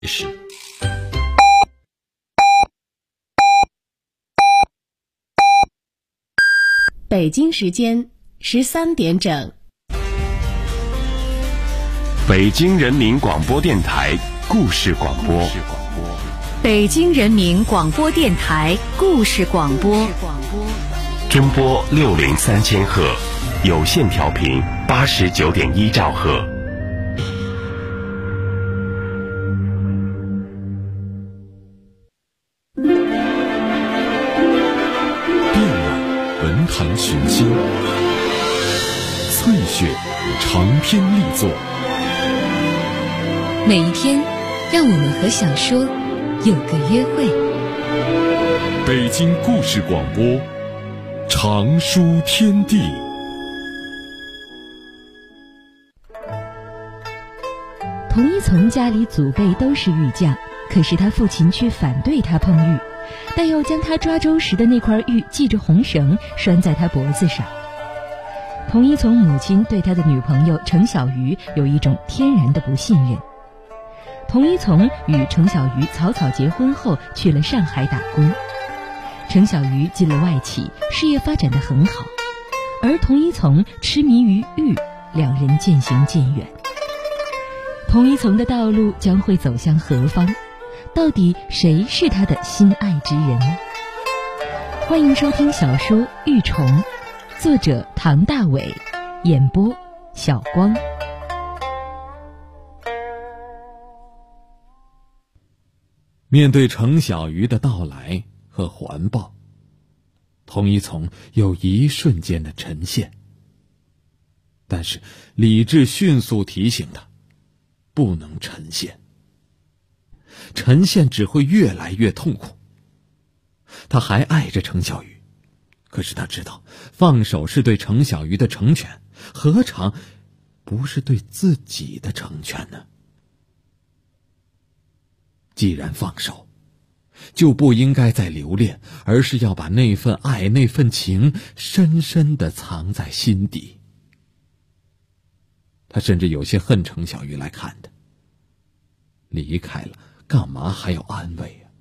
是北京时间13点整。 北京人民广播电台故事广播。 北京人民广播电台故事广播。 中波603000赫，有线调频89.1兆赫。 遍览文坛群星，翠雪长篇力作。 每一天，让我们和小说有个约会。 北京故事广播，长书天地。 童一从家里祖辈都是玉匠，可是他父亲却反对他碰玉，但要将他抓周时的那块玉系着红绳拴在他脖子上。童一从母亲对他的女朋友程小鱼有一种天然的不信任。童一从与程小鱼草草结婚后去了上海打工，程小鱼进了外企，事业发展得很好，而童一从痴迷于玉，两人渐行渐远。童一从的道路将会走向何方？到底谁是他的心爱之人？欢迎收听小说《玉虫》，作者唐大伟，演播小光。 面对程小鱼的到来和环抱，童一从有一瞬间的沉陷，但是理智迅速提醒他不能沉陷，沉陷只会越来越痛苦。他还爱着程小鱼，可是他知道放手是对程小鱼的成全，何尝不是对自己的成全呢？既然放手，就不应该再留恋，而是要把那份爱那份情深深地藏在心底。他甚至有些恨程小鱼来看他，离开了干嘛还要安慰啊？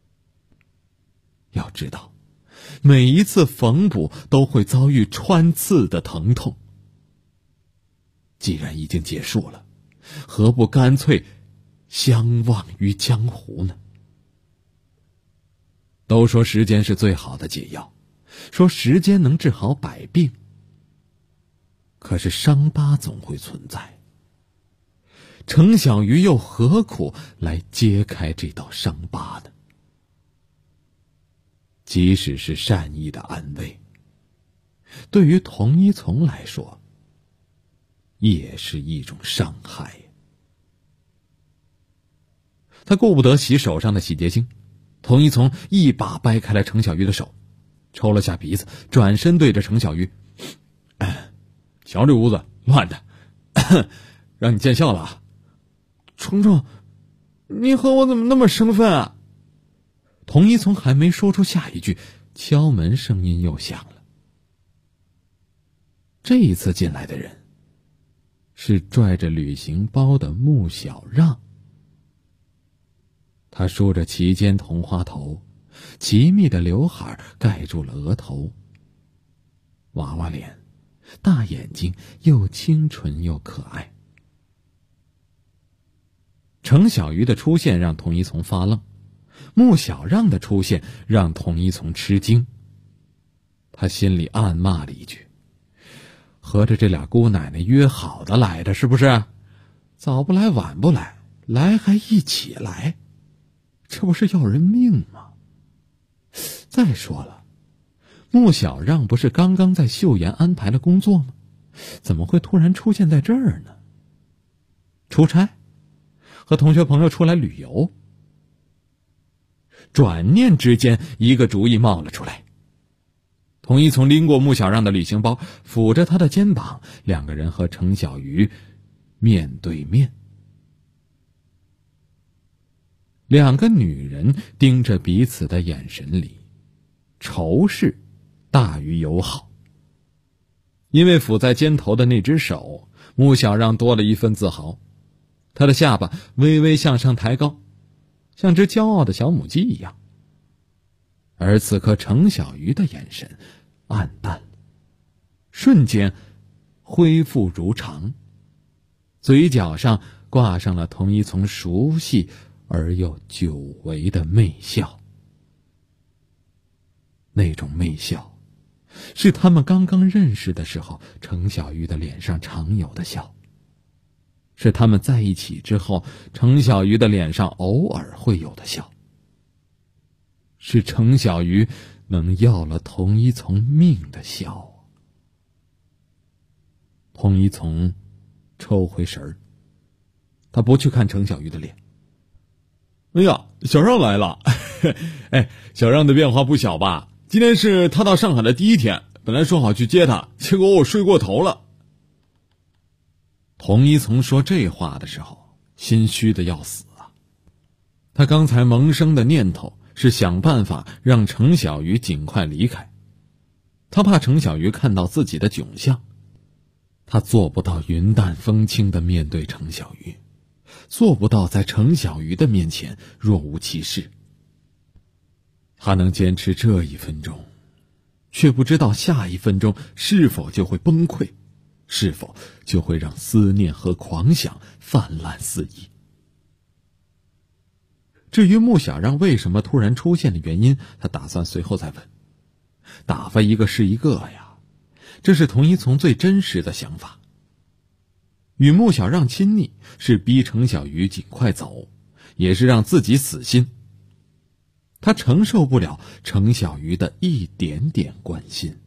要知道每一次缝补都会遭遇穿刺的疼痛，既然已经结束了，何不干脆相忘于江湖呢？都说时间是最好的解药，说时间能治好百病，可是伤疤总会存在。程小鱼又何苦来揭开这道伤疤呢？即使是善意的安慰，对于童一从来说也是一种伤害。他顾不得洗手上的洗洁精，童一从一把掰开了程小鱼的手，抽了下鼻子，转身对着程小鱼：瞧这屋子乱的，让你见笑了啊！虫虫，你和我怎么那么生分啊？童一从还没说出下一句，敲门声音又响了。这一次进来的人是拽着旅行包的穆小让。他梳着齐肩同花头，齐密的刘海盖住了额头，娃娃脸，大眼睛，又清纯又可爱。程小鱼的出现让童一从发愣，穆小让的出现让童一从吃惊。他心里暗骂了一句：合着这俩姑奶奶约好的来的是不是？早不来晚不来，来还一起来，这不是要人命吗？再说了，穆小让不是刚刚在秀妍安排了工作吗？怎么会突然出现在这儿呢？出差？和同学朋友出来旅游？转念之间，一个主意冒了出来。童一从拎过穆小让的旅行包，抚着他的肩膀，两个人和程小鱼面对面。两个女人盯着彼此的眼神里，仇视大于友好。因为抚在肩头的那只手，穆小让多了一份自豪，他的下巴微微向上抬高， 像只骄傲的小母鸡一样。而此刻程小鱼的眼神暗淡，瞬间恢复如常，嘴角上挂上了童一从熟悉而又久违的媚笑。那种媚笑是他们刚刚认识的时候程小鱼的脸上常有的笑，是他们在一起之后程小鱼的脸上偶尔会有的笑，是程小鱼能要了童一从命的笑。童一从抽回神儿，他不去看程小鱼的脸。哎呀，小让来了。哎，小让的变化不小吧？今天是他到上海的第一天，本来说好去接他，结果我睡过头了。童一从说这话的时候心虚的要死啊。他刚才萌生的念头是想办法让程小鱼尽快离开，他怕程小鱼看到自己的窘相，他做不到云淡风轻地面对程小鱼，做不到在程小鱼的面前若无其事。他能坚持这1分钟，却不知道下1分钟是否就会崩溃，是否就会让思念和狂想泛滥肆意。至于穆小让为什么突然出现的原因，他打算随后再问。打发一个是一个呀，这是童一从最真实的想法。与穆小让亲昵是逼程小鱼尽快走，也是让自己死心。他承受不了程小鱼的一点点关心，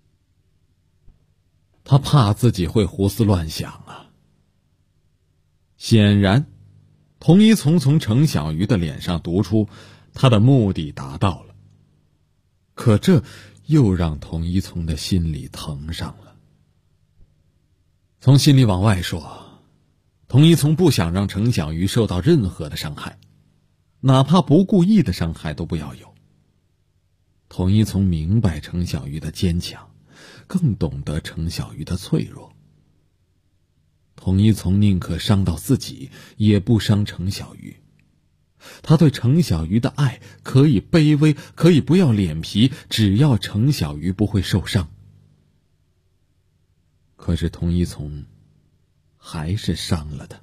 他怕自己会胡思乱想啊。显然童一从程小鱼的脸上读出他的目的达到了，可这又让童一从的心里疼上了。从心里往外说，童一从不想让程小鱼受到任何的伤害，哪怕不故意的伤害都不要有。童一从明白程小鱼的坚强，更懂得程小鱼的脆弱。童一从宁可伤到自己，也不伤程小鱼。他对程小鱼的爱可以卑微，可以不要脸皮，只要程小鱼不会受伤。可是童一从还是伤了他。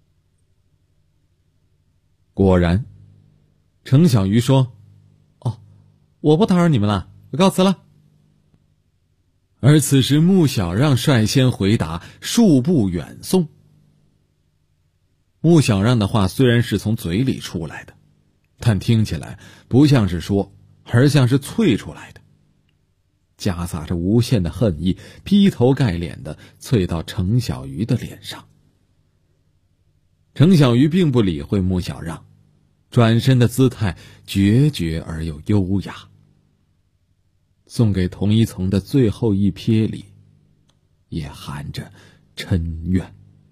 果然，程小鱼说：“哦，我不打扰你们了，我告辞了。”而此时穆小让率先回答，数步远送。穆小让的话虽然是从嘴里出来的，但听起来不像是说，而像是啐出来的，夹杂着无限的恨意，劈头盖脸的啐到程小鱼的脸上。程小鱼并不理会穆小让，转身的姿态决绝而又优雅。送给童一从的最后一瞥里，也含着嗔怨。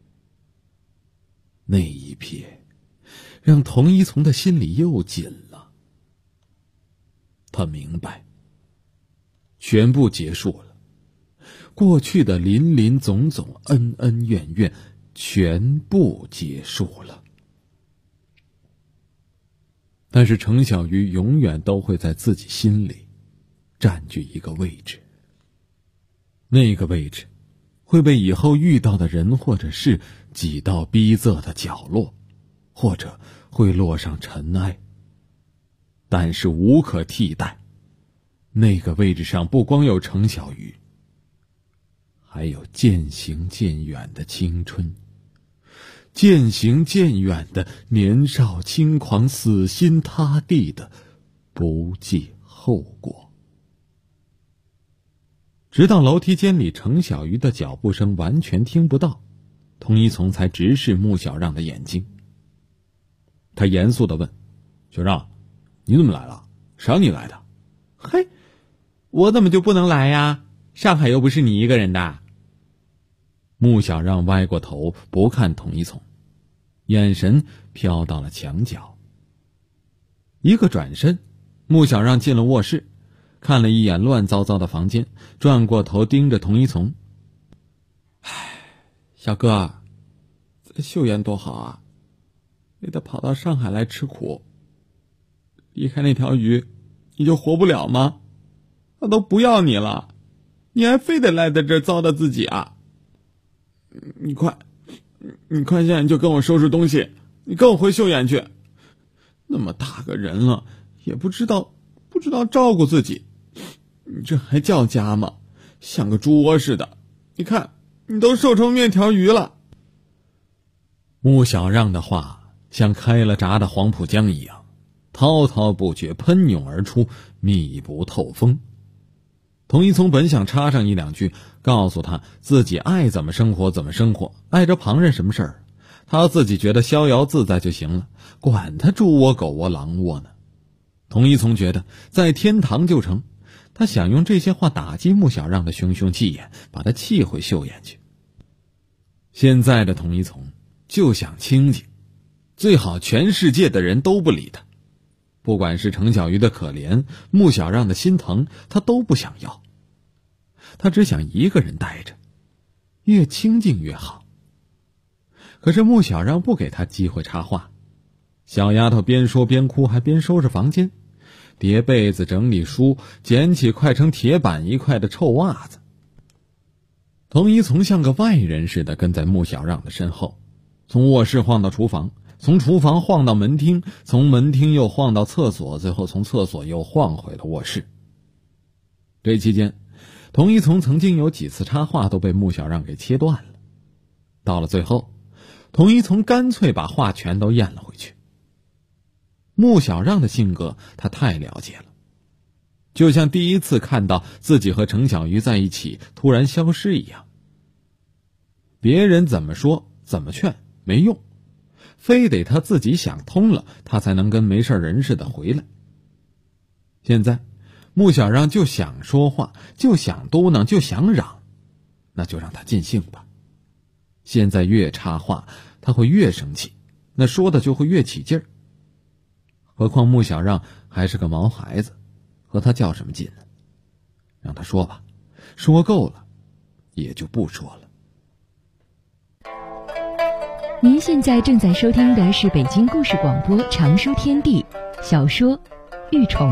那一瞥，让童一从的心里又紧了。他明白，全部结束了，过去的林林总总、恩恩怨怨，全部结束了。但是程小鱼永远都会在自己心里占据一个位置，那个位置会被以后遇到的人或者事挤到逼仄的角落，或者会落上尘埃。但是无可替代，那个位置上不光有程小鱼，还有渐行渐远的青春，渐行渐远的年少轻狂、死心塌地的不计后果。直到楼梯间里程小鱼的脚步声完全听不到，童一从才直视穆小让的眼睛。他严肃地问：“小让，你怎么来了？谁让你来的？”“嘿，我怎么就不能来呀？上海又不是你一个人的。”穆小让歪过头不看童一从，眼神飘到了墙角。一个转身，穆小让进了卧室，看了一眼乱糟糟的房间，转过头盯着童一从。“唉，小哥，在岫岩多好啊，你得跑到上海来吃苦， 离开那条鱼，你就活不了吗？他都不要你了，你还非得赖在这儿糟蹋自己啊！你快现在就跟我收拾东西，你跟我回秀妍去。那么大个人了，也不知道照顾自己，你这还叫家吗？像个猪窝似的，你看你都瘦成面条鱼了。穆小让的话像开了闸的黄浦江一样，滔滔不绝喷涌而出，密不透风。童一聪本想插上一两句，告诉他自己爱怎么生活怎么生活，碍着旁人什么事儿，他自己觉得逍遥自在就行了，管他猪窝狗窝狼窝呢。童一聪觉得在天堂就成，他想用这些话打击穆小让的熊熊气焰，把他气回秀妍去。现在的童一聪就想清静，最好全世界的人都不理他，不管是程小鱼的可怜，穆小让的心疼，他都不想要。他只想一个人待着，越清静越好。可是穆小让不给他机会插话，小丫头边说边哭，还边收拾房间，叠被子整理书，捡起快成铁板一块的臭袜子。童一从像个外人似的跟在穆小让的身后，从卧室晃到厨房，从厨房晃到门厅，从门厅又晃到厕所，最后从厕所又晃回了卧室。这期间，童一从曾经有几次插话都被穆小让给切断了。到了最后，童一从干脆把话全都咽了回去。穆小让的性格他太了解了，就像第一次看到自己和程小鱼在一起突然消失一样。别人怎么说怎么劝没用，非得他自己想通了，他才能跟没事人似的回来。现在穆小让就想说话，就想嘟囔，就想嚷，那就让他尽兴吧。现在越插话他会越生气，那说的就会越起劲儿。何况穆小让还是个毛孩子，和他较什么劲呢？让他说吧，说够了也就不说了。 您现在正在收听的是北京故事广播长书天地小说《玉虫》。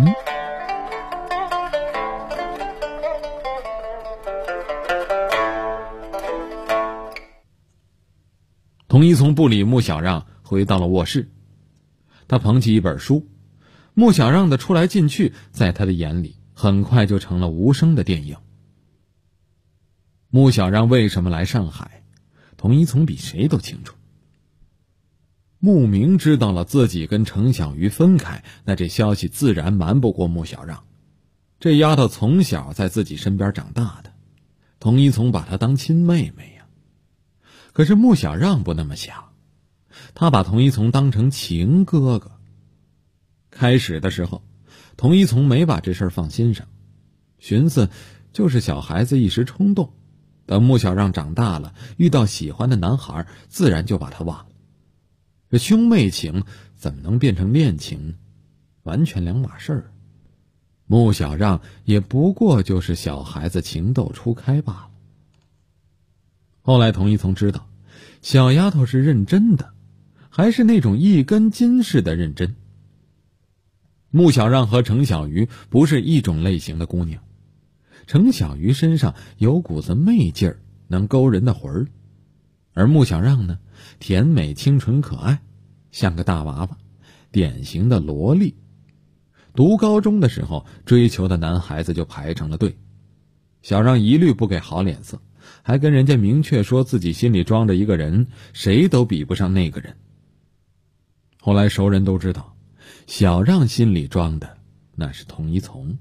童一从不理穆小让，回到了卧室。他捧起一本书，穆小让的出来进去在他的眼里很快就成了无声的电影。穆小让为什么来上海，童一从比谁都清楚。穆明知道了自己跟程小鱼分开，那这消息自然瞒不过穆小让。这丫头从小在自己身边长大的，童一从把她当亲妹妹呀。可是穆小让不那么想，他把童一从当成情哥哥。开始的时候，童一从没把这事儿放心上，寻思就是小孩子一时冲动，等穆小让长大了，遇到喜欢的男孩，自然就把他忘了。这兄妹情怎么能变成恋情？完全两码事儿。穆小让也不过就是小孩子情窦初开罢了。后来童一从知道，小丫头是认真的，还是那种一根筋似的认真。穆小让和程小鱼不是一种类型的姑娘，程小鱼身上有股子媚劲儿，能勾人的魂儿，而穆小让呢，甜美清纯可爱，像个大娃娃，典型的萝莉。读高中的时候，追求的男孩子就排成了队，小让一律不给好脸色，还跟人家明确说自己心里装着一个人，谁都比不上那个人。后来熟人都知道，小让心里装的那是童一从。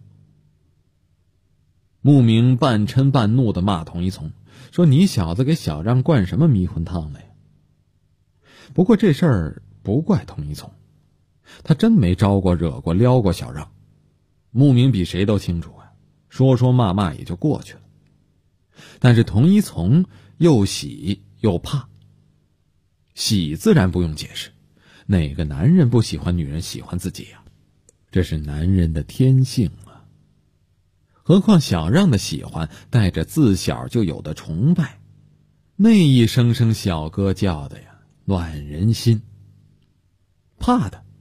穆明半嗔半怒地骂童一从，说你小子给小让灌什么迷魂汤了呀？不过这事儿不怪童一从，他真没招过惹过撩过小让。穆明比谁都清楚啊，说说骂骂也就过去了。但是童一从又喜又怕。喜自然不用解释，哪个男人不喜欢女人喜欢自己呀？这是男人的天性啊。何况小让的喜欢带着自小就有的崇拜，那一声声小歌叫的呀，暖人心。怕的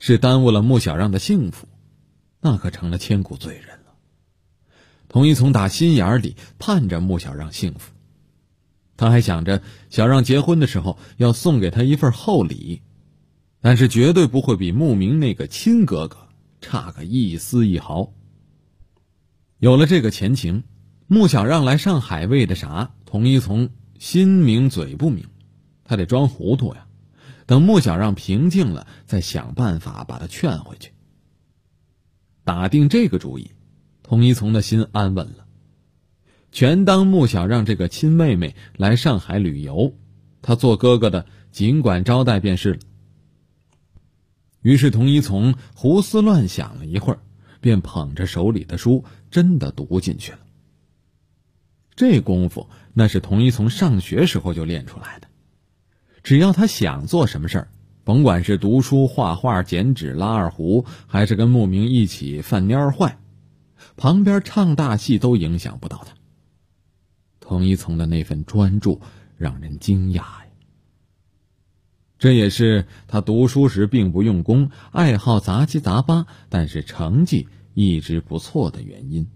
是耽误了穆小让的幸福，那可成了千古罪人了。童一从打心眼里盼着穆小让幸福，他还想着小让结婚的时候要送给他一份厚礼，但是绝对不会比穆明那个亲哥哥差个一丝一毫。有了这个前情，穆小让来上海为的啥，童一从心明嘴不明，他得装糊涂呀。等穆小让平静了，再想办法把他劝回去。打定这个主意，童一从的心安稳了，全当穆小让这个亲妹妹来上海旅游，他做哥哥的尽管招待便是了。于是童一从胡思乱想了一会儿，便捧着手里的书真的读进去了。这功夫那是童一从上学时候就练出来的，只要他想做什么事儿，甭管是读书、画画、剪纸、拉二胡，还是跟穆明一起犯蔫坏，旁边唱大戏都影响不到他。童一从的那份专注让人惊讶呀。这也是他读书时并不用功，爱好杂七杂八，但是成绩一直不错的原因。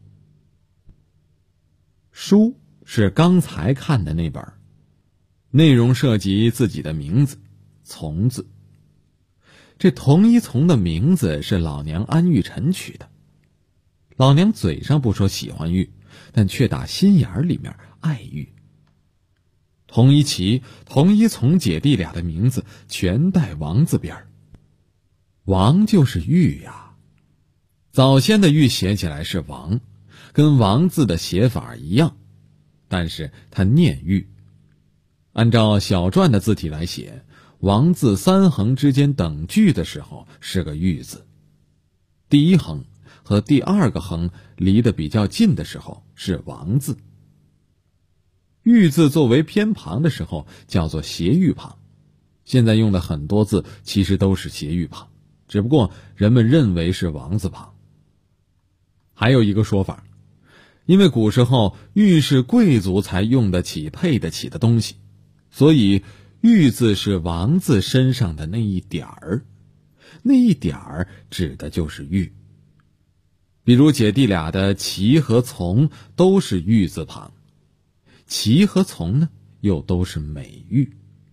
书是刚才看的那本，内容涉及自己的名字从字。这童一从的名字是老娘安玉宸取的，老娘嘴上不说喜欢玉，但却打心眼里面爱玉。童一奇、童一从姐弟俩的名字全带王字边，王就是玉呀。早先的玉写起来是王，跟王字的写法一样，但是它念玉。按照小篆的字体来写，王字三横之间等距的时候是个玉字，第一横和第二个横离得比较近的时候是王字。玉字作为偏旁的时候叫做斜玉旁，现在用的很多字其实都是斜玉旁，只不过人们认为是王字旁。还有一个说法，因为古时候玉是贵族才用得起配得起的东西，所以玉字是王字身上的那一点儿，那一点儿指的就是玉。比如姐弟俩的齐和从都是玉字旁，齐和从呢又都是美玉。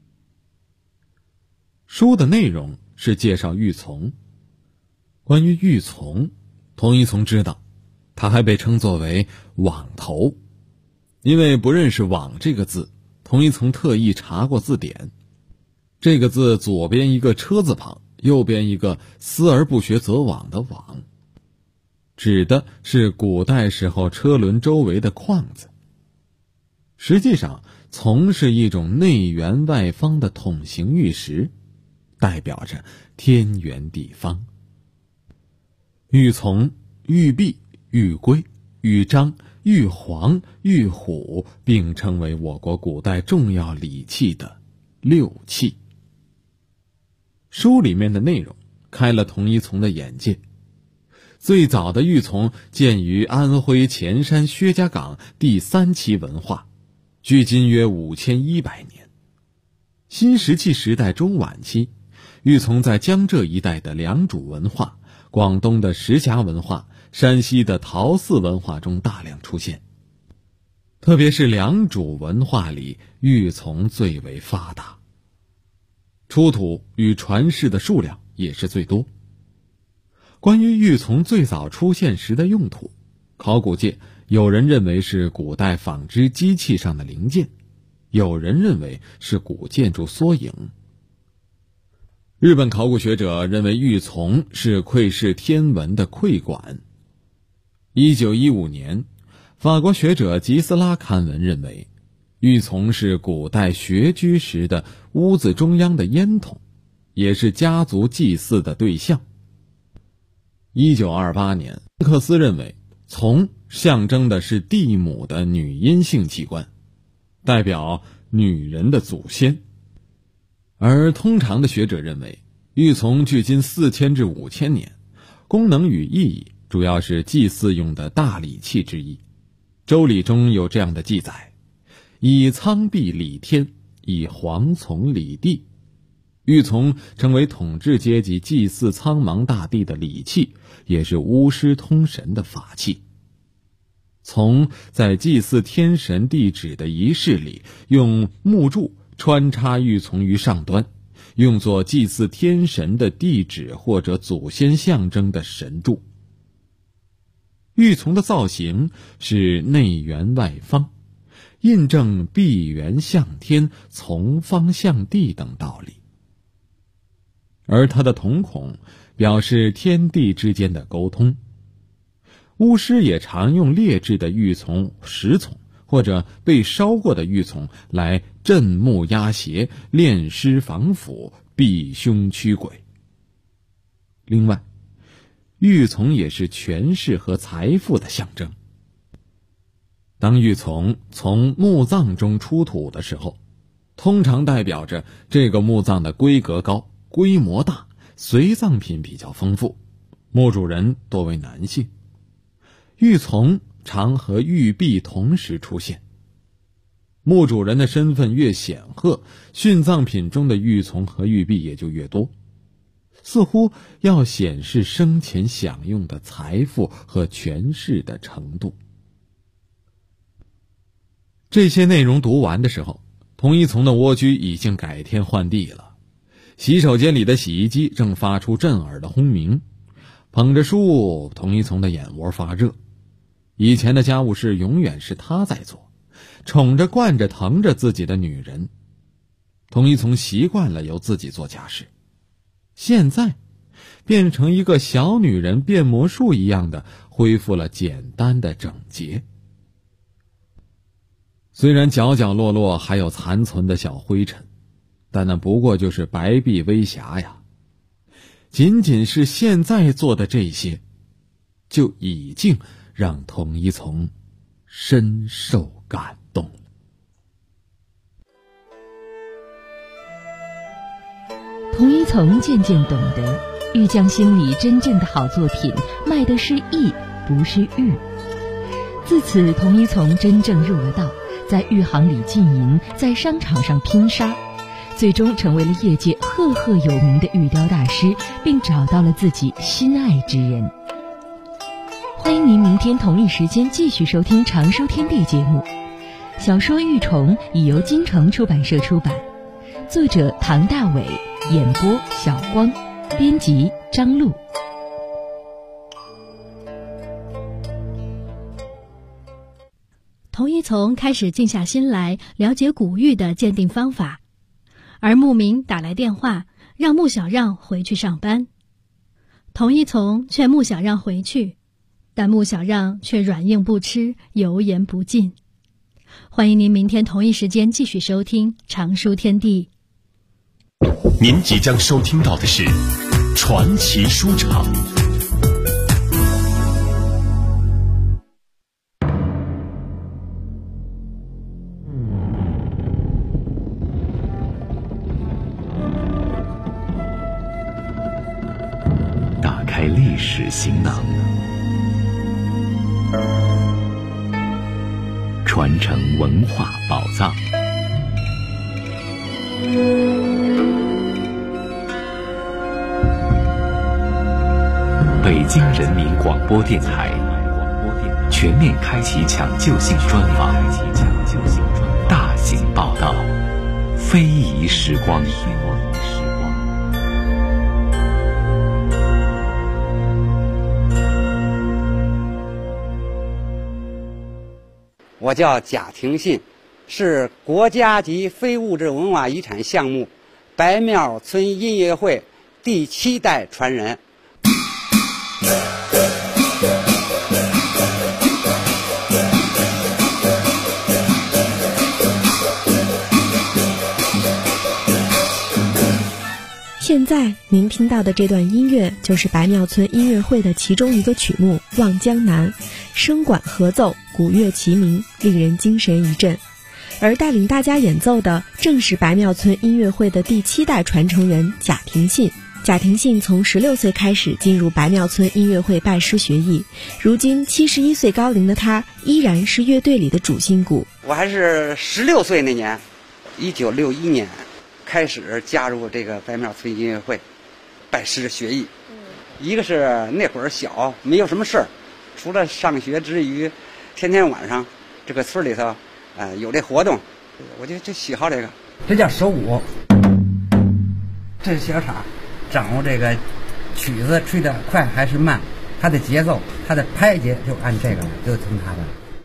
书的内容是介绍玉琮。关于玉琮，童一从知道他还被称作为网头，因为不认识网这个字，童一从特意查过字典。这个字左边一个车字旁，右边一个思而不学则罔的罔，指的是古代时候车轮周围的框子。实际上琮是一种内圆外方的筒形玉石，代表着天圆地方。玉琮、玉璧、玉圭、玉章、玉璜、玉虎并称为我国古代重要礼器的六器。书里面的内容开了童一从的眼界。最早的玉琮见于安徽潜山薛家岗第3期文化，距今约5100年。新石器时代中晚期，玉琮在江浙一带的良渚文化、广东的石峡文化、山西的陶寺文化中大量出现，特别是良渚文化里玉琮最为发达，出土与传世的数量也是最多。关于玉琮最早出现时的用途，考古界有人认为是古代纺织机器上的零件，有人认为是古建筑缩影。日本考古学者认为玉琮是窥视天文的窥管。1915年，法国学者吉斯拉刊文认为，玉琮是古代穴居时的屋子中央的烟筒，也是家族祭祀的对象。1928年，克斯认为琮象征的是地母的女阴性器官，代表女人的祖先。而通常的学者认为，玉琮距今4000至5000年，功能与意义主要是祭祀用的大礼器之一。周礼中有这样的记载：以苍璧礼天，以黄琮礼地。 玉琮成为统治阶级祭祀苍茫大地的礼器，也是巫师通神的法器。从在祭祀天神地旨的仪式里，用木柱穿插玉琮于上端，用作祭祀天神的地旨或者祖先象征的神柱。玉琮的造型是内圆外方，印证闭圆向天、从方向地等道理。而它的瞳孔表示天地之间的沟通。巫师也常用劣质的玉琮、石琮或者被烧过的玉琮来镇木压邪、炼尸防腐、避凶驱鬼。另外，玉琮也是权势和财富的象征。当玉琮从墓葬中出土的时候，通常代表着这个墓葬的规格高、规模大，随葬品比较丰富，墓主人多为男性。玉琮常和玉璧同时出现，墓主人的身份越显赫，殉葬品中的玉琮和玉璧也就越多，似乎要显示生前享用的财富和权势的程度。这些内容读完的时候，童一从的蜗居已经改天换地了。洗手间里的洗衣机正发出震耳的轰鸣，捧着书，童一从的眼窝发热。以前的家务事永远是他在做，宠着惯着疼着自己的女人。童一从习惯了由自己做家事，现在变成一个小女人变魔术一样的恢复了简单的整洁。虽然角角落落还有残存的小灰尘，但那不过就是白璧微瑕呀。仅仅是现在做的这些，就已经让童一从深受感动。 童一从渐渐懂得，玉匠心里真正的好作品卖的是艺，不是玉。自此，童一从真正入了道，在玉行里经营，在商场上拼杀，最终成为了业界赫赫有名的玉雕大师，并找到了自己心爱之人。欢迎您明天同一时间继续收听《常书天地》节目。小说《玉虫》已由京城出版社出版，作者唐大伟，演播小光，编辑张璐。 童一从开始静下心来了解古玉的鉴定方法，而牧民打来电话让穆小让回去上班。童一从劝穆小让回去，但穆小让却软硬不吃，油盐不进。欢迎您明天同一时间继续收听《常书天地》。 您即将收听到的是传奇书场。打开历史行囊，传承文化宝藏。北京人民广播电台全面开启抢救性专访，大型报道，非遗时光。 我叫贾廷信，是国家级非物质文化遗产项目白庙村音乐会第7代传人。 现在您听到的这段音乐就是白庙村音乐会的其中一个曲目《望江南》，声管合奏，鼓乐齐鸣，令人精神一振。而带领大家演奏的正是白庙村音乐会的第7代传承人贾廷信。贾廷信从16岁开始进入白庙村音乐会拜师学艺，如今71岁高龄的他依然是乐队里的主心骨。 我还是16岁那年，1961年开始加入这个白庙村音乐会，拜师学艺。一个是那会儿小，没有什么事儿，除了上学之余，天天晚上这个村里头有这活动，我就喜好这个。这叫手鼓，这是小叉，掌握这个曲子吹得快还是慢，它的节奏，它的拍节就按这个了，就听它的。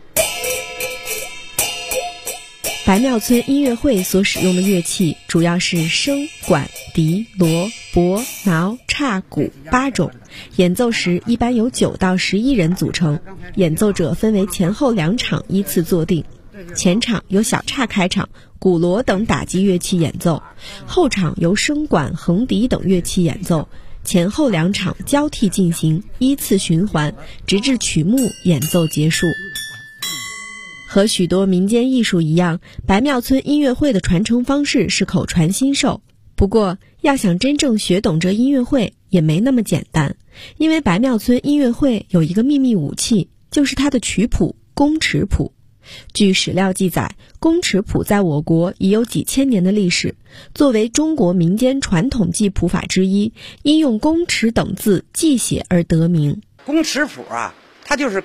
白庙村音乐会所使用的乐器主要是笙、管、笛、锣、钹、挠、叉、鼓8种，演奏时一般由9到11人组成，演奏者分为前后2场依次坐定，前场由小叉开场，鼓锣等打击乐器演奏，后场由笙管、横笛等乐器演奏，前后2场交替进行，依次循环，直至曲目演奏结束。和许多民间艺术一样，白庙村音乐会的传承方式是口传心授。不过，要想真正学懂这音乐会也没那么简单，因为白庙村音乐会有一个秘密武器，就是它的曲谱宫尺谱。据史料记载，宫尺谱在我国已有几千年的历史，作为中国民间传统记谱法之一，因用宫尺等字记写而得名。 宫尺谱它就是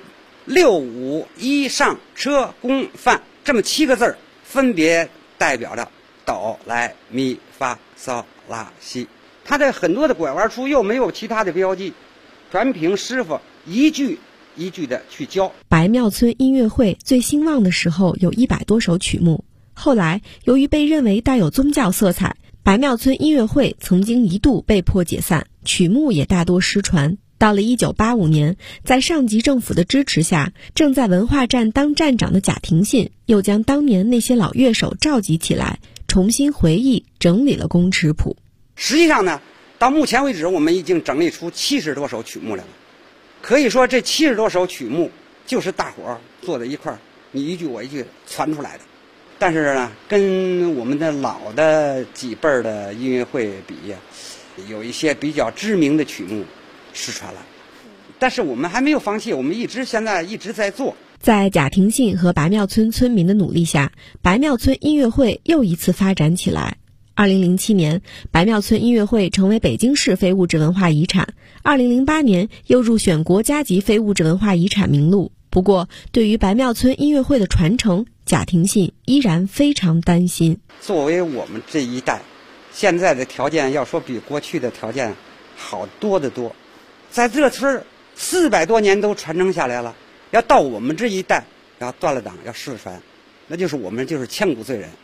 6、5、1上车宫范这么7个字，分别代表着哆来咪发嗦拉西。它的很多的拐弯处又没有其他的标记，全凭师傅一句一句的去教。 白庙村音乐会最兴旺的时候有100多首曲目，后来由于被认为带有宗教色彩，白庙村音乐会曾经一度被迫解散，曲目也大多失传。到了1985年，在上级政府的支持下，正在文化站当站长的贾廷信又将当年那些老乐手召集起来，重新回忆整理了宫尺谱。 实际上呢，到目前为止我们已经整理出70多首曲目来了。可以说这70多首曲目就是大伙儿坐在一块儿，你一句我一句传出来的。但是呢，跟我们的老的几辈儿的音乐会比，有一些比较知名的曲目失传了，但是我们还没有放弃，我们现在一直在做。 在贾廷信和白庙村村民的努力下，白庙村音乐会又一次发展起来。2007年，白庙村音乐会成为北京市非物质文化遗产，2008年又入选国家级非物质文化遗产名录。不过，对于白庙村音乐会的传承，贾廷信依然非常担心。 作为我们这一代，现在的条件要说比过去的条件好多得多。在这村400多年都传承下来了，要到我们这一代要断了档要失传，那就是我们就是千古罪人。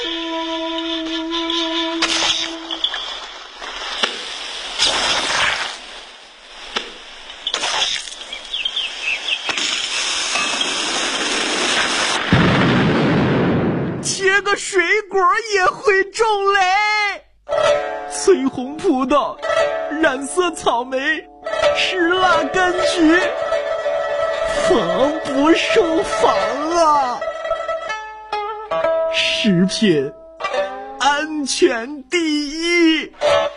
切个水果也会种雷，翠红葡萄，染色草莓，石蜡柑橘，防不胜防啊！食品安全第一。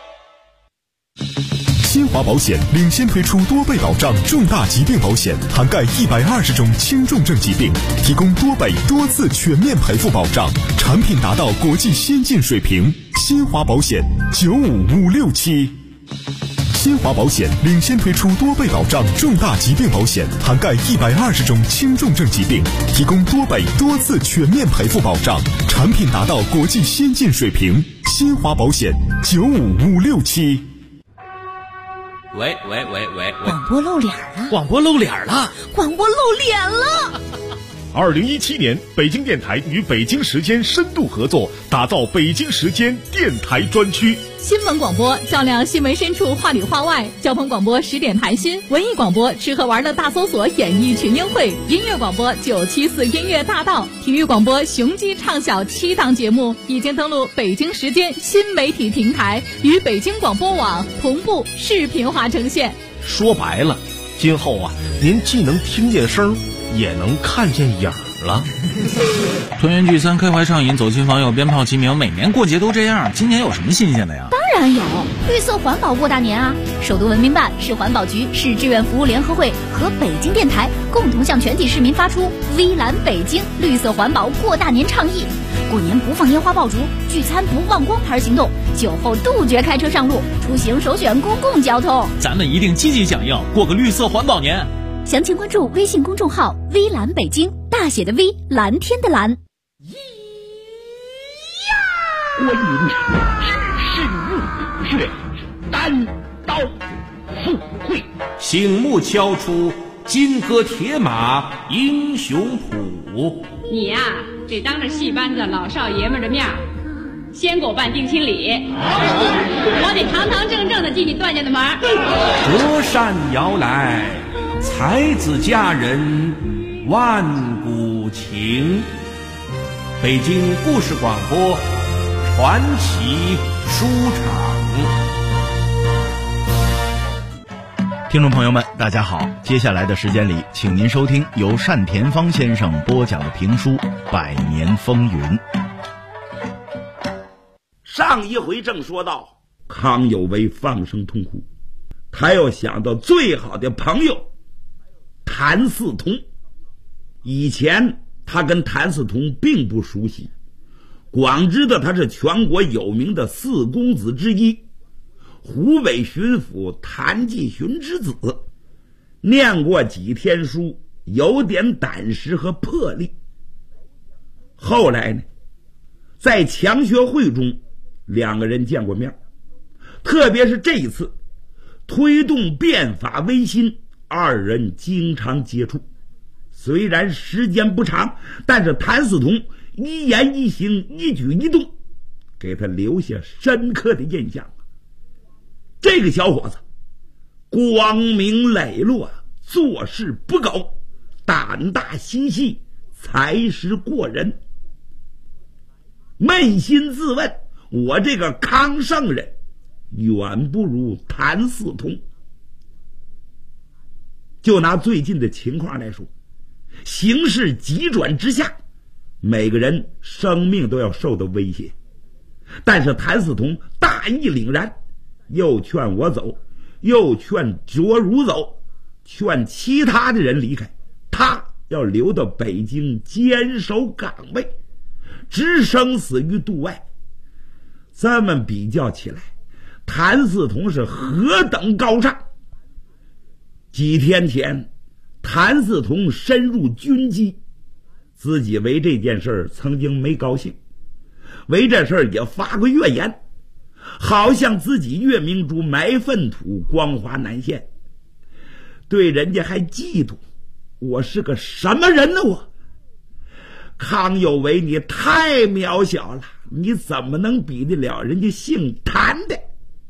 新华保险领先推出多倍保障重大疾病保险，涵盖120种轻重症疾病，提供多倍多次全面赔付保障，产品达到国际先进水平。新华保险95567。新华保险领先推出多倍保障重大疾病保险，涵盖120种轻重症疾病，提供多倍多次全面赔付保障，产品达到国际先进水平。新华保险95567。 喂， 广播露脸了！ 广播露脸了！ 广播露脸了 ！2017年，北京电台与北京时间深度合作，打造北京时间电台专区。 新闻广播照亮新闻深处，话里话外；交通广播10点谈心；文艺广播吃喝玩乐大搜索，演艺群英会；音乐广播974音乐大道；体育广播雄鸡唱晓7档节目已经登录北京时间新媒体平台，与北京广播网同步视频化呈现。 说白了，今后您既能听见声，也能看见影了。 团圆聚餐，开怀畅饮，走亲访友，鞭炮齐鸣，每年过节都这样，今年有什么新鲜的呀？ 当然有，绿色环保过大年啊！首都文明办、市环保局、市志愿服务联合会和北京电台共同向全体市民发出“微蓝北京绿色环保过大年倡议”。 过年不放烟花爆竹，聚餐不忘光牌行动，酒后杜绝开车上路，出行首选公共交通。 咱们一定积极响应，过个绿色环保年。 详情关注微信公众号“微蓝北京”，大写的 V， 蓝天的蓝。 观音至圣入血，单刀赴会， 醒目敲出金戈铁马英雄谱。 你呀，得当着戏班子老少爷们的面，先给我办定亲礼，我得堂堂正正的进你段家的门。 折扇摇来，才子佳人万古情。北京故事广播传奇书场。 听众朋友们，大家好，接下来的时间里，请您收听由单田芳先生播讲的评书《百年风云》。 上一回正说到，康有为放声痛哭，他又想到最好的朋友谭嗣同。以前他跟谭嗣同并不熟悉，光知道他是全国有名的四公子之一，湖北巡抚谭继洵之子，念过几天书，有点胆识和魄力。后来呢，在强学会中两个人见过面，特别是这一次推动变法维新，二人经常接触。虽然时间不长，但是谭嗣同一言一行一举一动给他留下深刻的印象。这个小伙子光明磊落，做事不苟，胆大心细，才识过人。扪心自问，我这个康圣人远不如谭嗣同。就拿最近的情况来说，形势急转直下，每个人生命都要受到威胁，但是谭嗣同大义凛然，又劝我走，又劝卓如走，劝其他的人离开，他要留到北京坚守岗位，置生死于度外。这么比较起来，谭嗣同是何等高尚。几天前，谭嗣同深入军机，自己为这件事曾经没高兴，为这事也发过怨言，好像自己岳明珠埋粪土，光华难现，对人家还嫉妒。我是个什么人呢？我康有为，你太渺小了，你怎么能比得了人家姓谭的？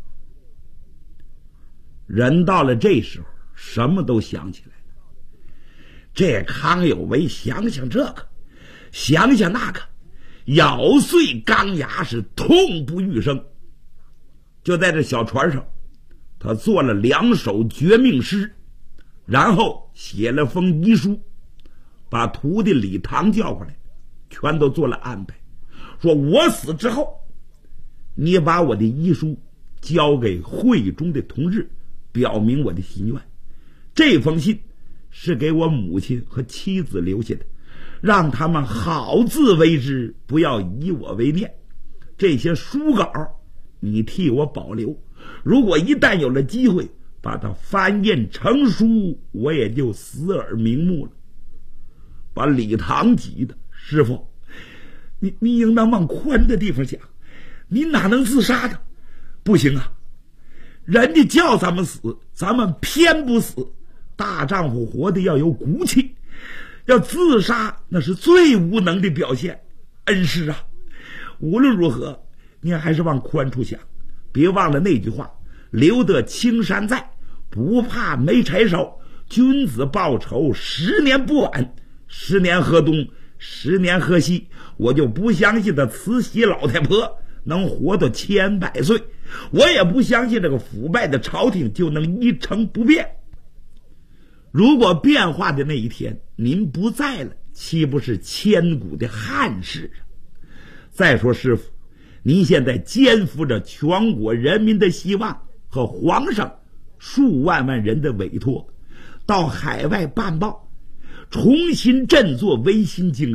人到了这时候，什么都想起来了。这康有为想想这个，想想那个，咬碎钢牙，是痛不欲生。就在这小船上，他做了2首绝命诗，然后写了封遗书，把徒弟李唐叫过来，全都做了安排，说我死之后，你把我的遗书交给会中的同志，表明我的心愿。这封信是给我母亲和妻子留下的，让他们好自为之，不要以我为念。这些书稿你替我保留，如果一旦有了机会把它翻印成书，我也就死而瞑目了。把李唐急的，师父，你应当往宽的地方想，你哪能自杀的？不行啊，人家叫咱们死，咱们偏不死。大丈夫活得要有骨气，要自杀那是最无能的表现。恩师啊，无论如何你还是往宽处想，别忘了那句话，留得青山在，不怕没柴烧。君子报仇10年不晚，10年河东10年河西。我就不相信的慈禧老太婆能活到100岁，我也不相信这个腐败的朝廷就能一成不变。如果变化的那一天您不在了，岂不是千古的憾事啊？再说师父，您现在肩负着全国人民的希望和皇上数万人的委托，到海外办报，重新振作维新精神，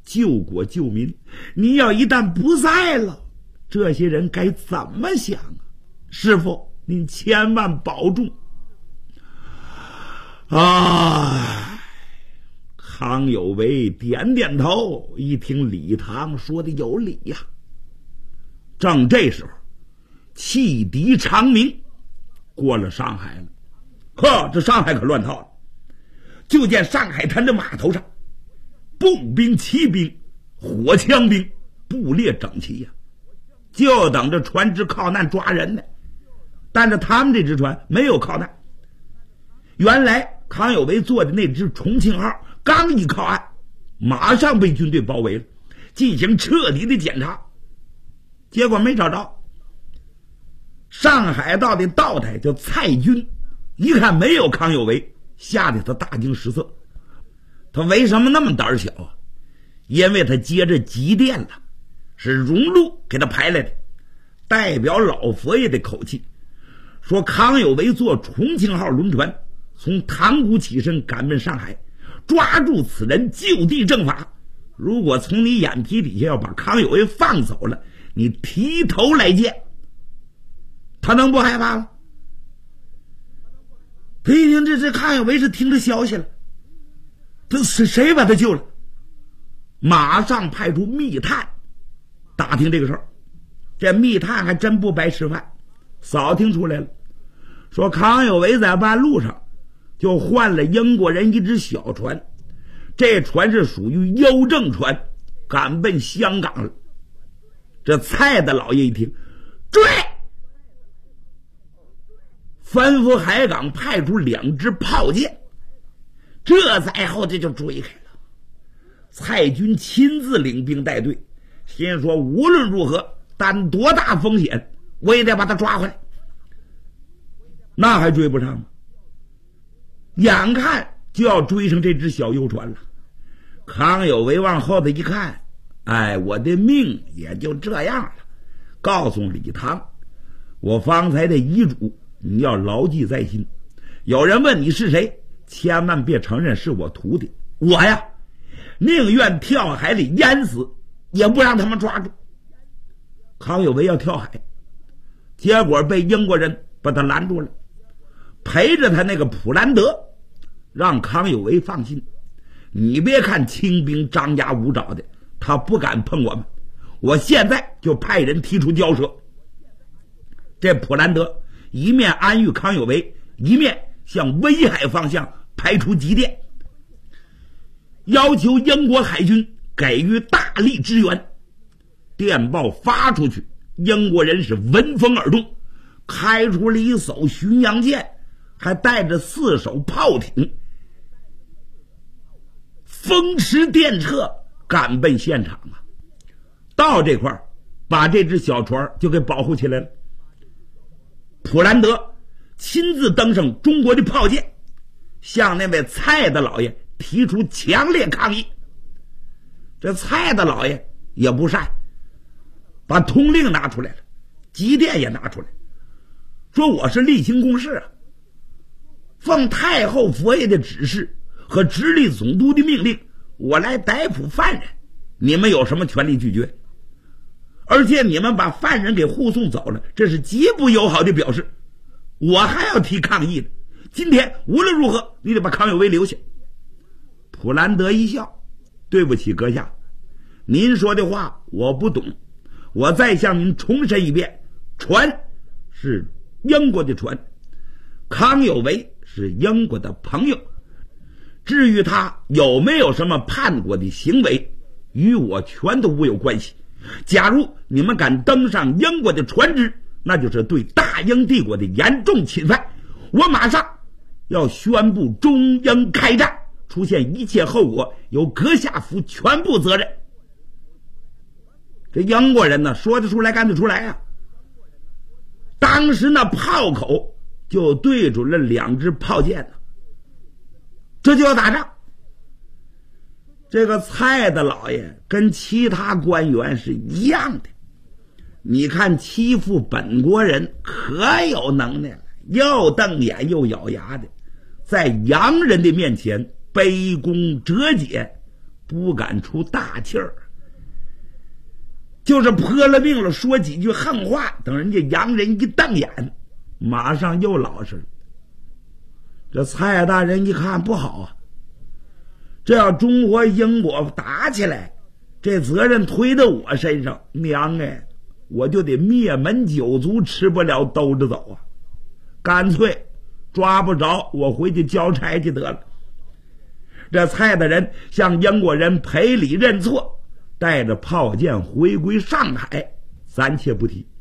救国救民，你要一旦不在了，这些人该怎么想啊？师傅，您千万保重。康有为点点头，一听李唐说的有理呀。正这时候，汽笛长鸣过了上海了。呵，这上海可乱套了。就见上海滩的码头上，步兵、骑兵、火枪兵布列整齐呀，就等着船只靠难抓人呢。但是他们这只船没有靠难。原来康有为坐的那只重庆号刚一靠岸，马上被军队包围了，进行彻底的检查，结果没找着。上海道的道台叫蔡军，一看没有康有为，吓得他大惊失色。他为什么那么胆小啊？因为他接着急电了，是荣禄给他排来的，代表老佛爷的口气，说康有为坐重庆号轮船从塘沽起身赶奔上海，抓住此人就地正法。如果从你眼皮底下要把康有为放走了，你提头来见。他能不害怕吗？他一听这康有为是听着消息了，这是谁把他救了？马上派出密探打听这个事儿。这密探还真不白吃饭，扫听出来了，说康有为在半路上就换了英国人一只小船，这船是属于邮政船，赶奔香港了。这蔡大老爷一听，追！吩咐海港派出2支炮舰，这在后这就追开了。蔡军亲自领兵带队，心说无论如何担多大风险我也得把他抓回来。那还追不上吗？眼看就要追上这只小游船了。康有为往后头一看，我的命也就这样了，告诉李唐，我方才的遗嘱你要牢记在心，有人问你是谁，千万别承认是我徒弟，我呀宁愿跳海里淹死也不让他们抓住。康有为要跳海，结果被英国人把他拦住了，陪着他那个普兰德让康有为放心，你别看清兵张牙舞爪的，他不敢碰我们，我现在就派人提出交涉。这普兰德一面安抚康有为，一面向威海方向排出急电，要求英国海军给予大力支援。电报发出去，英国人是闻风而动，开出了1艘巡洋舰，还带着4艘炮艇，风驰电掣赶奔现场啊！到这块儿，把这只小船就给保护起来了。普兰德亲自登上中国的炮舰，向那位蔡大老爷提出强烈抗议。这蔡大老爷也不善，把通令拿出来了，急电也拿出来，说我是例行公事啊，奉太后佛爷的指示和直隶总督的命令，我来逮捕犯人，你们有什么权利拒绝？而且你们把犯人给护送走了，这是极不友好的表示，我还要提抗议呢。今天无论如何你得把康有为留下。普兰德一笑，对不起阁下，您说的话我不懂，我再向您重申一遍，船是英国的船，康有为是英国的朋友，至于他有没有什么叛国的行为，与我全都无有关系。假如你们敢登上英国的船只，那就是对大英帝国的严重侵犯，我马上要宣布中英开战，出现一切后果由阁下负全部责任。这英国人呢，说得出来干得出来啊！当时那炮口就对准了2支炮舰呢，这就要打仗。这个蔡大老爷跟其他官员是一样的，你看欺负本国人可有能耐了，又瞪眼又咬牙的，在洋人的面前卑躬折节， 不敢出大气儿，就是泼了命了，说几句横话，等人家洋人一瞪眼，马上又老实了。这蔡大人一看不好啊，这要中国英国打起来，这责任推到我身上，娘哎，我就得灭门九族，吃不了兜着走啊！干脆抓不着，我回去交差去得了。这蔡大人向英国人赔礼认错，带着炮舰回归上海，暂且不提。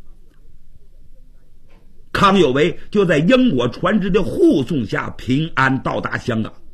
康有为就在英国船只的护送下平安到达香港。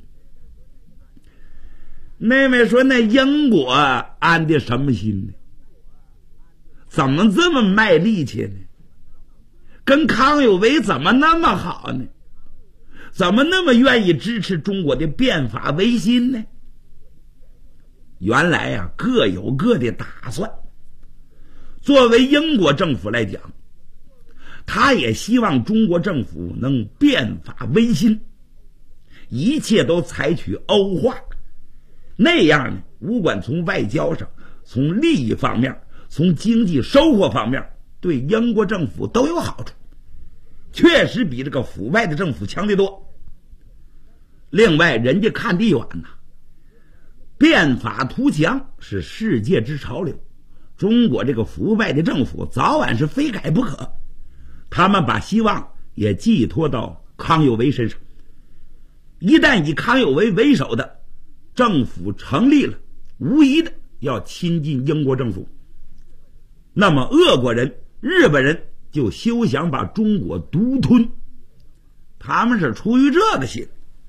妹妹说，那英国安的什么心呢？怎么这么卖力气呢？跟康有为怎么那么好呢？怎么那么愿意支持中国的变法维新呢？原来啊，各有各的打算。作为英国政府来讲，他也希望中国政府能变法维新，一切都采取欧化，那样呢，无管从外交上，从利益方面，从经济收获方面，对英国政府都有好处，确实比这个腐败的政府强得多。另外，人家看得远呐，变法图强是世界之潮流，中国这个腐败的政府早晚是非改不可。他们把希望也寄托到康有为身上，一旦以康有为为首的政府成立了，无疑的要亲近英国政府，那么俄国人、日本人就休想把中国独吞，他们是出于这个心，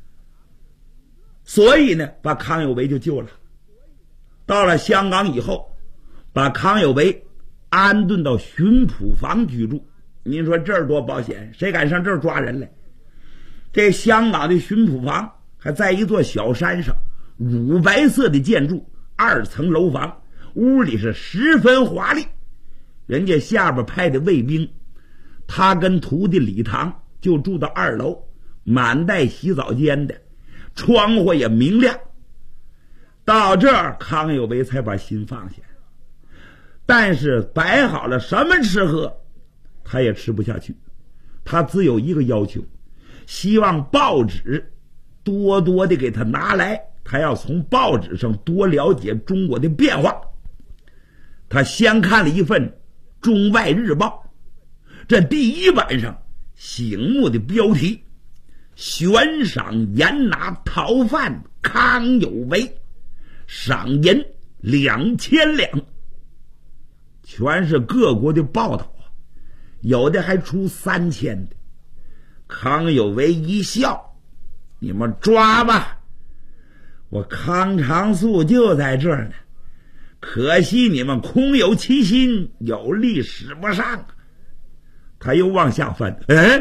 所以呢，把康有为就救了。到了香港以后，把康有为安顿到巡捕房居住。您说这儿多保险，谁敢上这儿抓人来？这香港的巡捕房还在一座小山上，乳白色的建筑，2层楼房，屋里是十分华丽。人家下边派的卫兵，他跟徒弟李唐就住到2楼，满带洗澡间的，窗户也明亮。到这儿，康有为才把心放下。但是摆好了什么吃喝，他也吃不下去。他只有一个要求，希望报纸多多的给他拿来，他要从报纸上多了解中国的变化。他先看了一份《中外日报》，这第1版上醒目的标题：悬赏严拿逃犯康有为，赏银2000两，全是各国的报道，有的还出3000的。康有为一笑：你们抓吧，我康长素就在这儿呢，可惜你们空有其心，有力使不上。他又往下翻，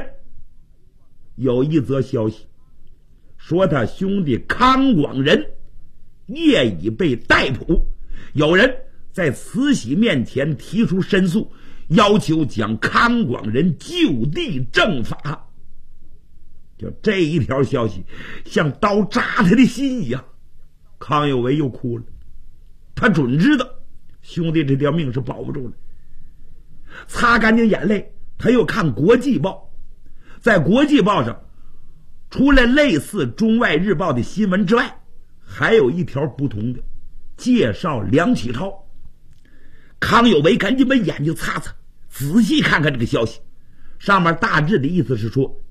有一则消息说他兄弟康广仁业已被逮捕，有人在慈禧面前提出申诉，要求将康广仁就地正法。就这一条消息像刀扎他的心一样，康有为又哭了。他准知道兄弟这条命是保不住了。擦干净眼泪，他又看国际报，在国际报上除了类似中外日报的新闻之外，还有一条不同的，介绍梁启超。康有为赶紧把眼睛擦擦，仔细看看这个消息，上面大致的意思是说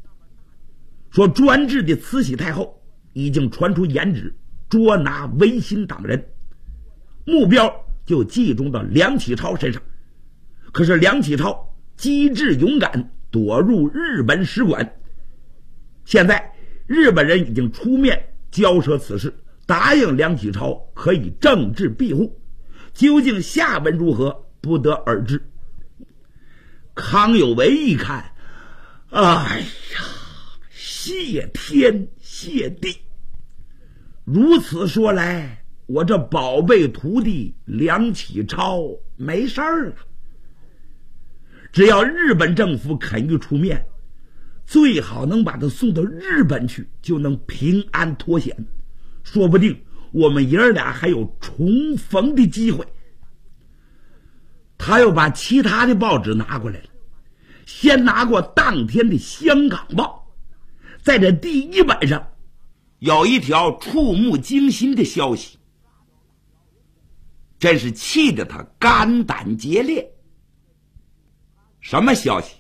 专制的慈禧太后已经传出严旨，捉拿维新党人，目标就集中到梁启超身上。可是梁启超机智勇敢，躲入日本使馆。现在日本人已经出面交涉此事，答应梁启超可以政治庇护，究竟下文如何，不得而知。康有为一看，哎呀，谢天谢地！如此说来，我这宝贝徒弟梁启超没事儿了。只要日本政府肯于出面，最好能把他送到日本去，就能平安脱险。说不定我们爷儿俩还有重逢的机会。他又把其他的报纸拿过来了，先拿过当天的《香港报》，在这第一版上有一条触目惊心的消息，真是气得他肝胆竭裂。什么消息？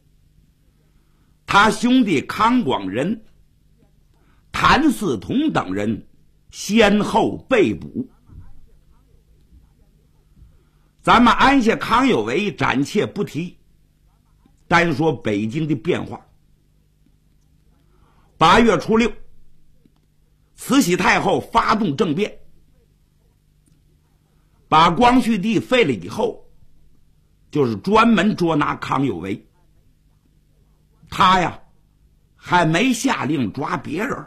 他兄弟康广仁、谭嗣同等人先后被捕。咱们按下康有为暂且不提，单说北京的变化。8月初6，慈禧太后发动政变，把光绪帝废了以后，就是专门捉拿康有为。他呀还没下令抓别人，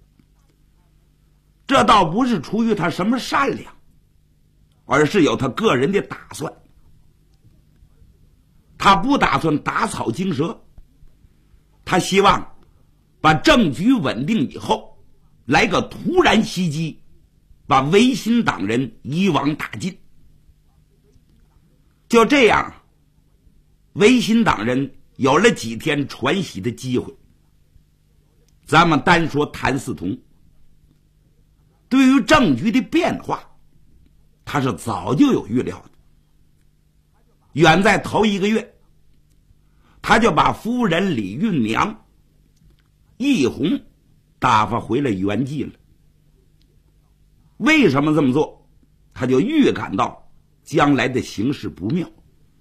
这倒不是出于他什么善良，而是有他个人的打算。他不打算打草惊蛇，他希望把政局稳定以后，来个突然袭击，把维新党人一网打尽。就这样，维新党人有了几天喘息的机会。咱们单说谭嗣同，对于政局的变化，他是早就有预料的。远在头1个月，他就把夫人李运娘、奕红打发回了原籍了。为什么这么做？他就预感到将来的形势不妙。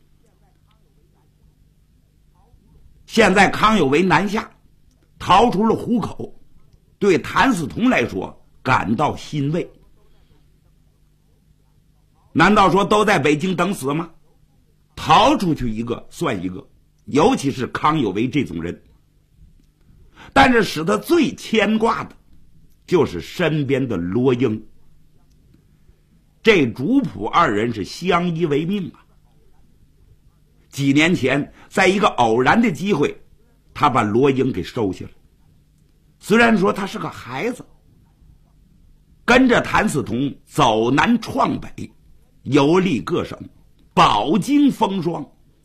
现在康有为南下，逃出了虎口，对谭嗣同来说感到欣慰。难道说都在北京等死吗？逃出去一个算一个，尤其是康有为这种人。但是使他最牵挂的就是身边的罗英。这主仆二人是相依为命啊。几年前在一个偶然的机会，他把罗英给收下了。虽然说他是个孩子，跟着谭嗣同走南闯北，游历各省，饱经风霜，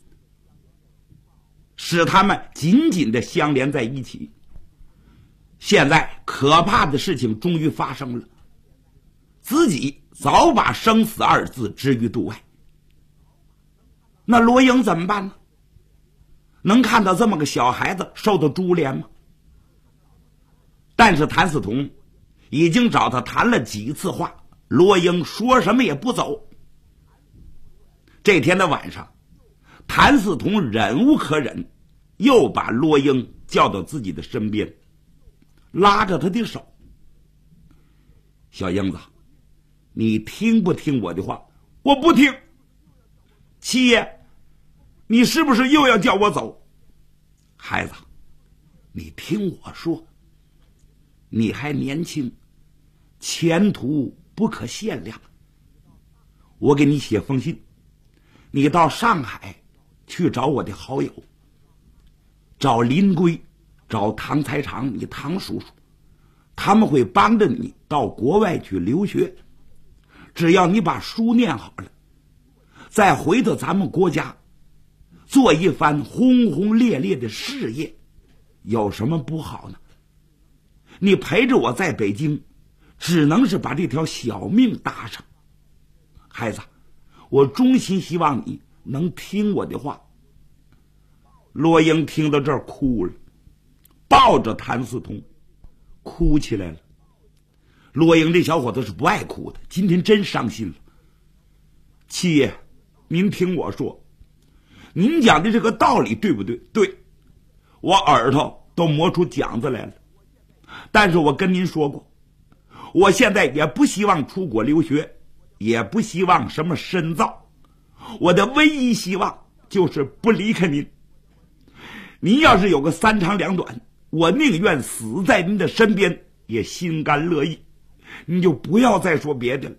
使他们紧紧地相连在一起。现在可怕的事情终于发生了，自己早把生死二字置于度外。那罗英怎么办呢？能看到这么个小孩子受到株连吗？但是谭嗣同已经找他谈了几次话，罗英说什么也不走。这天的晚上，谭嗣同忍无可忍，又把罗英叫到自己的身边，拉着他的手：“小英子，你听不听我的话？”“我不听。”“七爷，你是不是又要叫我走？”“孩子，你听我说，你还年轻，前途不可限量。我给你写封信，你到上海去找我的好友，找林圭，找唐才常，你唐叔叔，他们会帮着你到国外去留学。只要你把书念好了，再回到咱们国家，做一番轰轰烈烈的事业，有什么不好呢？你陪着我在北京，只能是把这条小命搭上。孩子，我衷心希望你能听我的话。”罗英听到这儿哭了，抱着谭嗣同哭起来了。罗英这小伙子是不爱哭的，今天真伤心了。“七爷，您听我说，您讲的这个道理对不对？”“对，我耳朵都磨出茧子来了。但是我跟您说过，我现在也不希望出国留学，也不希望什么深造，我的唯一希望就是不离开您。您要是有个3长2短，我宁愿死在您的身边，也心甘乐意。您就不要再说别的了。”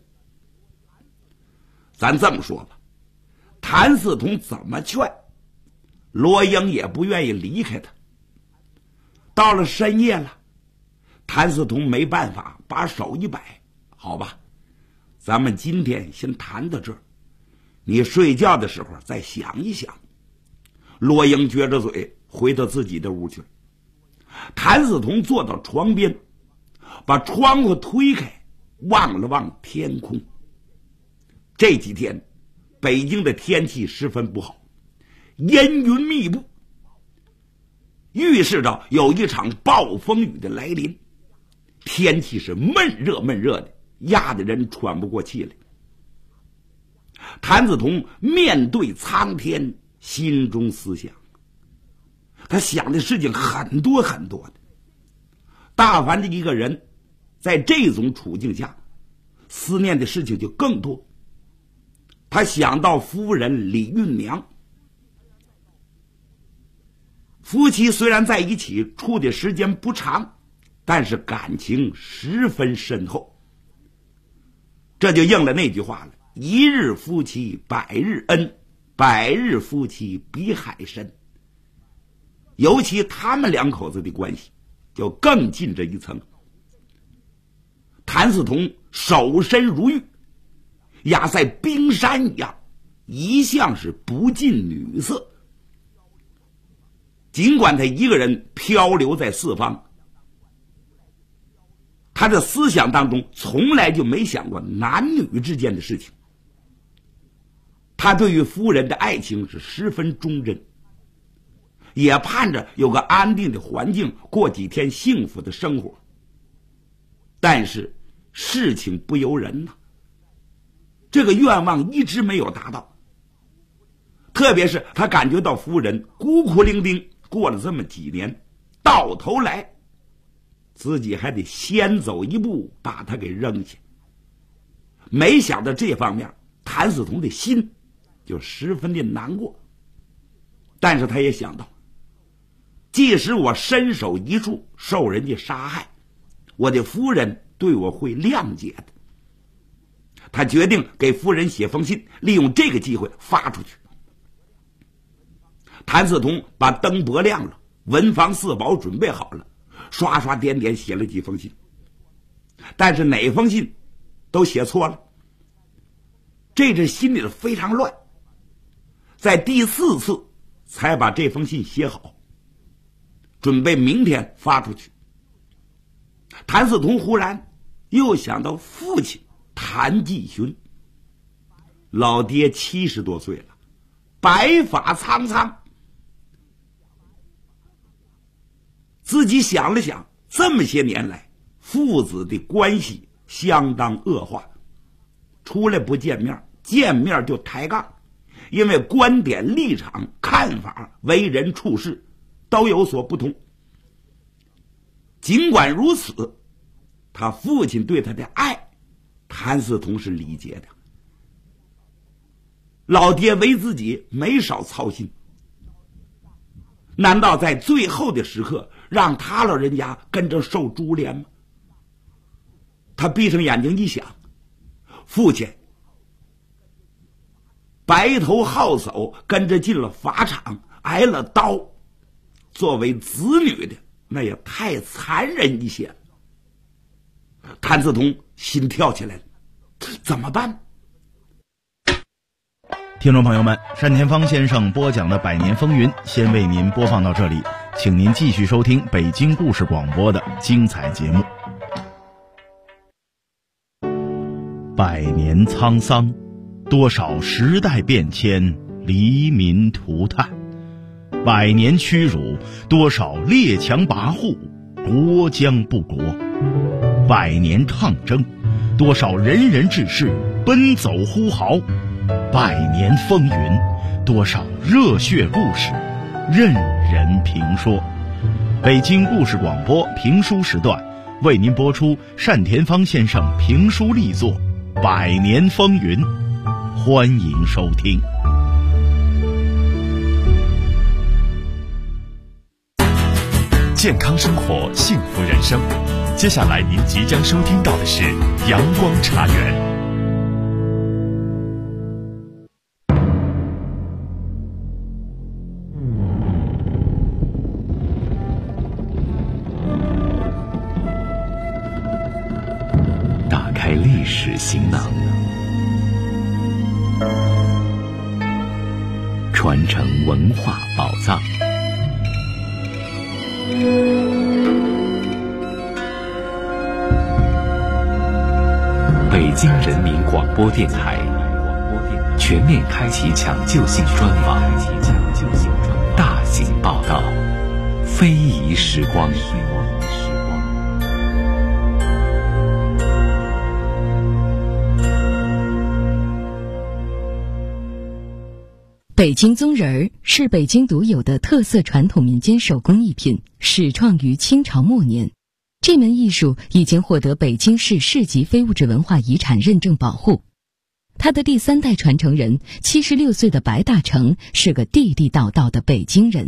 咱这么说吧，谭嗣同怎么劝，罗英也不愿意离开他。到了深夜了，谭嗣同没办法，把手一摆：“ 好吧，咱们今天先谈到这儿，你睡觉的时候再想一想。罗英撅着嘴回到自己的屋去了。谭嗣同坐到床边，把窗户推开，望了望天空。这几天北京的天气十分不好，烟云密布，预示着有一场暴风雨的来临。天气是闷热的，压得人喘不过气来。谭嗣同面对苍天，心中思想，他想的事情很多的。大凡的一个人在这种处境下，思念的事情就更多。他想到夫人李运娘，夫妻虽然在一起处的时间不长，但是感情十分深厚。这就应了那句话了，一日夫妻百日恩，百日夫妻比海深。尤其他们两口子的关系就更进这一层。谭嗣同守身如玉，压在冰山一样，一向是不近女色。尽管他一个人漂流在四方，他的思想当中从来就没想过男女之间的事情。他对于夫人的爱情是十分忠贞，也盼着有个安定的环境，过几天幸福的生活。但是事情不由人呐，这个愿望一直没有达到。特别是他感觉到夫人孤苦伶仃，过了这么几年，到头来自己还得先走一步把他给扔下。没想到这方面，谭嗣同的心就十分的难过。但是他也想到，即使我身首异处，受人家杀害，我的夫人对我会谅解的。他决定给夫人写封信，利用这个机会发出去。谭嗣同把灯箔亮了，文房四宝准备好了，刷刷点点写了几封信，但是哪封信都写错了。这阵心里非常乱，在第4次才把这封信写好，准备明天发出去。谭嗣同忽然又想到父亲谭继勋，老爹70多岁了，白发苍苍。自己想了想，这么些年来父子的关系相当恶化，出来不见面，见面就抬杠，因为观点、立场、看法、为人处事都有所不同。尽管如此，他父亲对他的爱，谭嗣同是理解的。老爹为自己没少操心，难道在最后的时刻让他老人家跟着受株连吗？他闭上眼睛一想，父亲白头好叟，跟着进了法场，挨了刀，作为子女的那也太残忍一些了。谭嗣同心跳起来了，怎么办？ 听众朋友们，单田芳先生播讲的《百年风云》先为您播放到这里，请您继续收听北京故事广播的精彩节目。百年沧桑，多少时代变迁，黎民涂炭；百年屈辱，多少列强跋扈，国将不国；百年抗争，多少仁人志士奔走呼号；百年风云，多少热血故事任人评说。北京故事广播评书时段为您播出单田芳先生评书力作《百年风云》，欢迎收听。 健康生活，幸福人生。接下来您即将收听到的是阳光茶园。 开历史行囊，传承文化宝藏。北京人民广播电台全面开启抢救性专访，大型报道，非遗时光。 北京宗人儿是北京独有的特色传统民间手工艺品，始创于清朝末年。这门艺术已经获得北京市市级非物质文化遗产认证保护。他的第3代传承人76岁的白大成是个地地道道的北京人。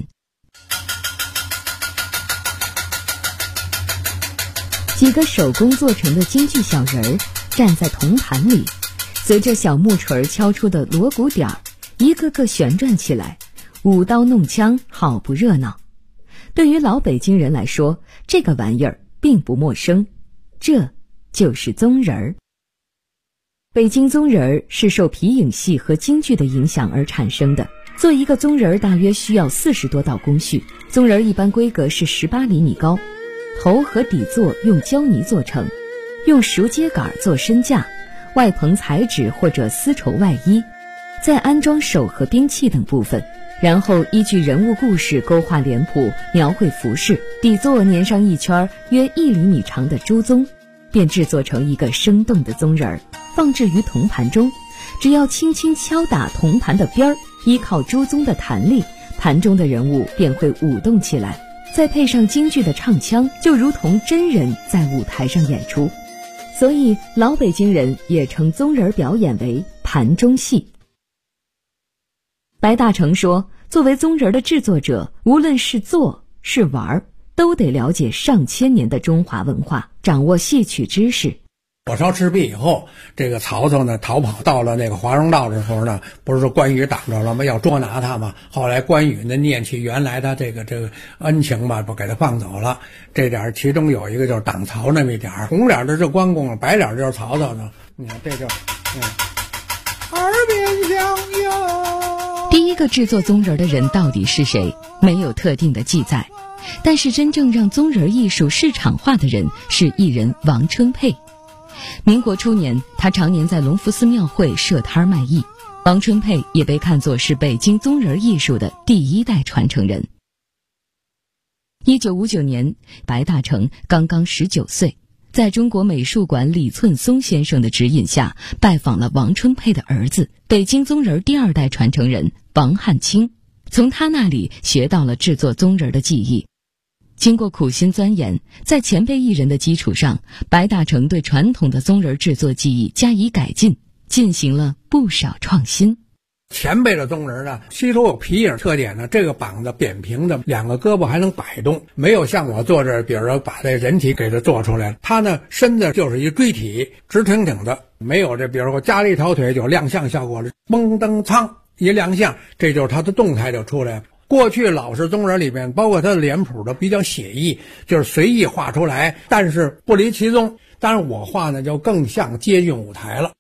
几个手工做成的京剧小人儿站在铜盘里，随着小木锤敲出的锣鼓点儿，一个个旋转起来，舞刀弄枪，好不热闹。对于老北京人来说，这个玩意儿并不陌生，这就是宗人儿。北京宗人儿是受皮影戏和京剧的影响而产生的。做一个宗人儿大约需要40多道工序，宗人儿一般规格是18厘米高，头和底座用胶泥做成，用熟秸秆做身架，外棚彩纸或者丝绸外衣，再安装手和兵器等部分，然后依据人物故事勾画脸谱，描绘服饰，底座粘上一圈约1厘米长的猪鬃，便制作成一个生动的宗人儿，放置于铜盘中。只要轻轻敲打铜盘的边儿，依靠猪鬃的弹力，盘中的人物便会舞动起来，再配上京剧的唱腔，就如同真人在舞台上演出。所以老北京人也称宗人表演为盘中戏。白大成说，作为宗人的制作者，无论是做是玩，都得了解上千年的中华文化，掌握戏曲知识。 火烧赤壁以后，这个曹操呢逃跑到了那个华容道的时候呢，不是说关羽挡着了吗？要捉拿他嘛。后来关羽呢念起原来他这个恩情嘛，不给他放走了。这点其中有一个就是挡曹那么一点，红脸的是关公，白脸就是曹操呢。你看这就耳边响哟。 第一个制作宗人的人到底是谁？没有特定的记载。但是真正让宗人艺术市场化的人是艺人王春佩。民国初年，他常年在隆福寺庙会设摊卖艺。王春佩也被看作是北京宗人艺术的第1代传承人。1959年，白大成刚刚19岁，在中国美术馆李寸松先生的指引下，拜访了王春佩的儿子，北京宗人第2代传承人王汉卿，从他那里学到了制作宗人的技艺。经过苦心钻研，在前辈艺人的基础上，白大成对传统的宗人制作技艺加以改进，进行了不少创新。 前辈的宗人呢，吸收有皮影特点呢，这个膀子扁平的，2个胳膊还能摆动，没有像我做这，比如说把这人体给它做出来了。他呢，身子就是一锥体，直挺挺的，没有这，比如说加了一条腿就亮相效果了，嘣噔噌一亮相，这就是他的动态就出来了。过去老式宗人里面，包括他的脸谱都比较写意，就是随意画出来，但是不离其宗。当然我画呢就更像接近舞台了。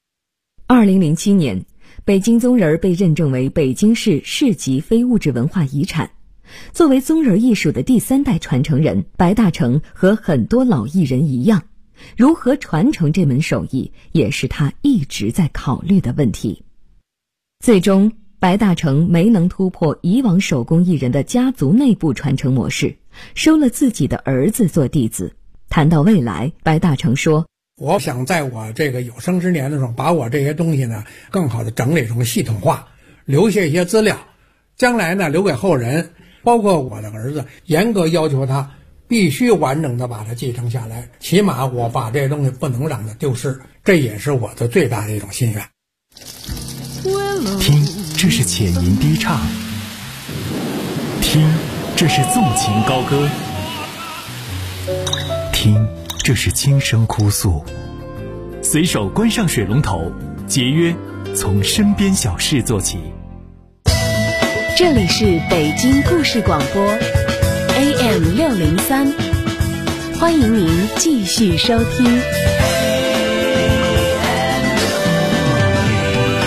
2007年，北京宗人被认证为北京市市级非物质文化遗产。作为宗人艺术的第3代传承人，白大成和很多老艺人一样，如何传承这门手艺，也是他一直在考虑的问题。最终白大成没能突破以往手工艺人的家族内部传承模式，收了自己的儿子做弟子。谈到未来，白大成说， 我想在我这个有生之年的时候，把我这些东西呢更好的整理成系统化，留下一些资料，将来呢留给后人，包括我的儿子，严格要求他必须完整的把它继承下来，起码我把这些东西不能让它丢失，这也是我的最大的一种心愿。 听，这是浅吟低唱；听，这是纵情高歌；听，这是轻声哭诉。随手关上水龙头，节约从身边小事做起。 这里是北京故事广播 AM603，欢迎您继续收听。